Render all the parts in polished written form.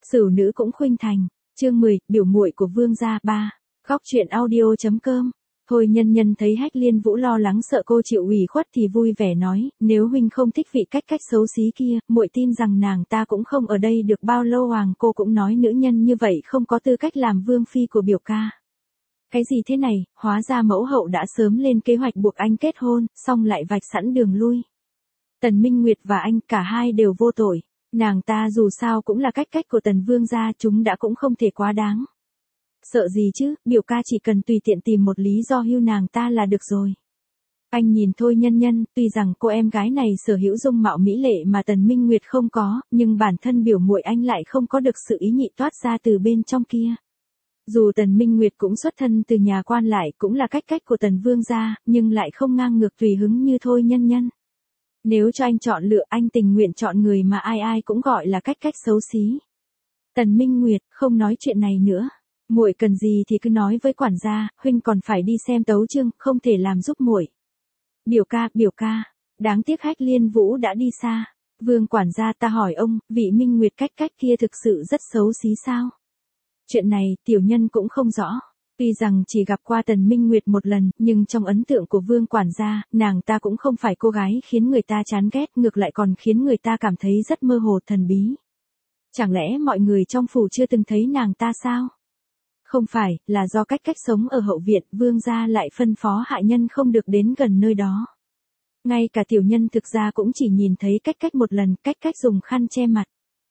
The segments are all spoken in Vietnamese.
Sửu nữ cũng khuynh thành. Chương 10, biểu muội của vương gia 3. Góc truyện audio.com. Thôi Nhân Nhân thấy Hách Liên Vũ lo lắng sợ cô chịu ủy khuất thì vui vẻ nói, nếu huynh không thích vị cách xấu xí kia, muội tin rằng nàng ta cũng không ở đây được bao lâu. Hoàng cô cũng nói nữ nhân như vậy không có tư cách làm vương phi của biểu ca. Cái gì thế này, hóa ra mẫu hậu đã sớm lên kế hoạch buộc anh kết hôn, xong lại vạch sẵn đường lui. Tần Minh Nguyệt và anh cả hai đều vô tội. Nàng ta dù sao cũng là cách của Tần Vương gia, chúng đã cũng không thể quá đáng. Sợ gì chứ, biểu ca chỉ cần tùy tiện tìm một lý do hưu nàng ta là được rồi. Anh nhìn Thôi Nhân Nhân, tuy rằng cô em gái này sở hữu dung mạo mỹ lệ mà Tần Minh Nguyệt không có, nhưng bản thân biểu muội anh lại không có được sự ý nhị toát ra từ bên trong kia. Dù Tần Minh Nguyệt cũng xuất thân từ nhà quan lại, cũng là cách của Tần Vương gia, nhưng lại không ngang ngược tùy hứng như Thôi Nhân Nhân. Nếu cho anh chọn lựa, anh tình nguyện chọn người mà ai cũng gọi là cách xấu xí. Tần Minh Nguyệt, không nói chuyện này nữa. Muội cần gì thì cứ nói với quản gia, huynh còn phải đi xem tấu chương, không thể làm giúp muội. Biểu ca, đáng tiếc Hách Liên Vũ đã đi xa. Vương quản gia, ta hỏi ông, vị Minh Nguyệt cách kia thực sự rất xấu xí sao? Chuyện này, tiểu nhân cũng không rõ. Tuy rằng chỉ gặp qua Tần Minh Nguyệt một lần, nhưng trong ấn tượng của Vương quản gia, nàng ta cũng không phải cô gái khiến người ta chán ghét, ngược lại còn khiến người ta cảm thấy rất mơ hồ thần bí. Chẳng lẽ mọi người trong phủ chưa từng thấy nàng ta sao? Không phải, là do cách sống ở hậu viện, Vương gia lại phân phó hạ nhân không được đến gần nơi đó. Ngay cả tiểu nhân thực ra cũng chỉ nhìn thấy cách một lần, cách dùng khăn che mặt.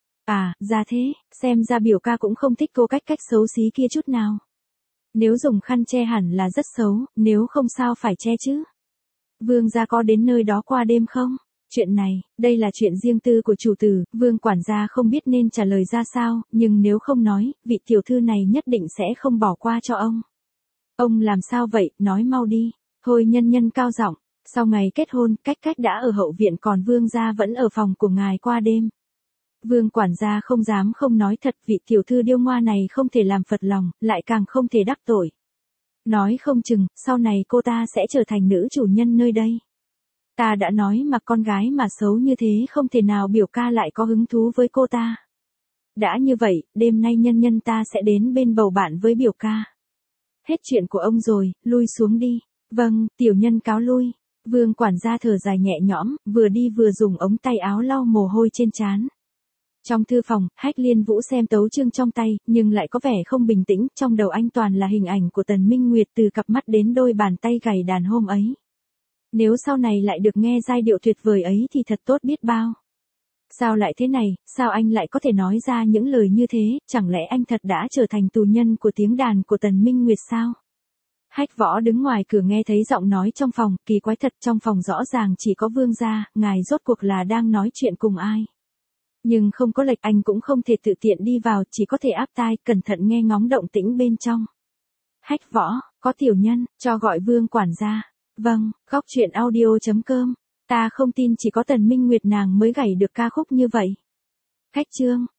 À, ra thế, xem ra biểu ca cũng không thích cô cách xấu xí kia chút nào. Nếu dùng khăn che hẳn là rất xấu, nếu không sao phải che chứ. Vương gia có đến nơi đó qua đêm không? Chuyện này, đây là chuyện riêng tư của chủ tử, Vương quản gia không biết nên trả lời ra sao, nhưng nếu không nói, vị tiểu thư này nhất định sẽ không bỏ qua cho ông. Ông làm sao vậy, nói mau đi. Thôi Nhân Nhân cao giọng, sau ngày kết hôn, cách đã ở hậu viện còn Vương gia vẫn ở phòng của ngài qua đêm. Vương quản gia không dám không nói thật, vị tiểu thư điêu ngoa này không thể làm phật lòng, lại càng không thể đắc tội. Nói không chừng, sau này cô ta sẽ trở thành nữ chủ nhân nơi đây. Ta đã nói mà, con gái mà xấu như thế không thể nào biểu ca lại có hứng thú với cô ta. Đã như vậy, đêm nay Nhân Nhân ta sẽ đến bên bầu bạn với biểu ca. Hết chuyện của ông rồi, lui xuống đi. Vâng, tiểu nhân cáo lui. Vương quản gia thở dài nhẹ nhõm, vừa đi vừa dùng ống tay áo lau mồ hôi trên trán. Trong thư phòng, Hách Liên Vũ xem tấu chương trong tay, nhưng lại có vẻ không bình tĩnh, trong đầu anh toàn là hình ảnh của Tần Minh Nguyệt từ cặp mắt đến đôi bàn tay gảy đàn hôm ấy. Nếu sau này lại được nghe giai điệu tuyệt vời ấy thì thật tốt biết bao. Sao lại thế này, sao anh lại có thể nói ra những lời như thế, chẳng lẽ anh thật đã trở thành tù nhân của tiếng đàn của Tần Minh Nguyệt sao? Hách Võ đứng ngoài cửa nghe thấy giọng nói trong phòng, kỳ quái thật, trong phòng rõ ràng chỉ có Vương gia, ngài rốt cuộc là đang nói chuyện cùng ai? Nhưng không có lệch, anh cũng không thể tự tiện đi vào, chỉ có thể áp tai, cẩn thận nghe ngóng động tĩnh bên trong. Hách Võ, có tiểu nhân, cho gọi Vương quản gia. Vâng, góc truyện audio.com. Ta không tin chỉ có Tần Minh Nguyệt nàng mới gảy được ca khúc như vậy. Khách chương.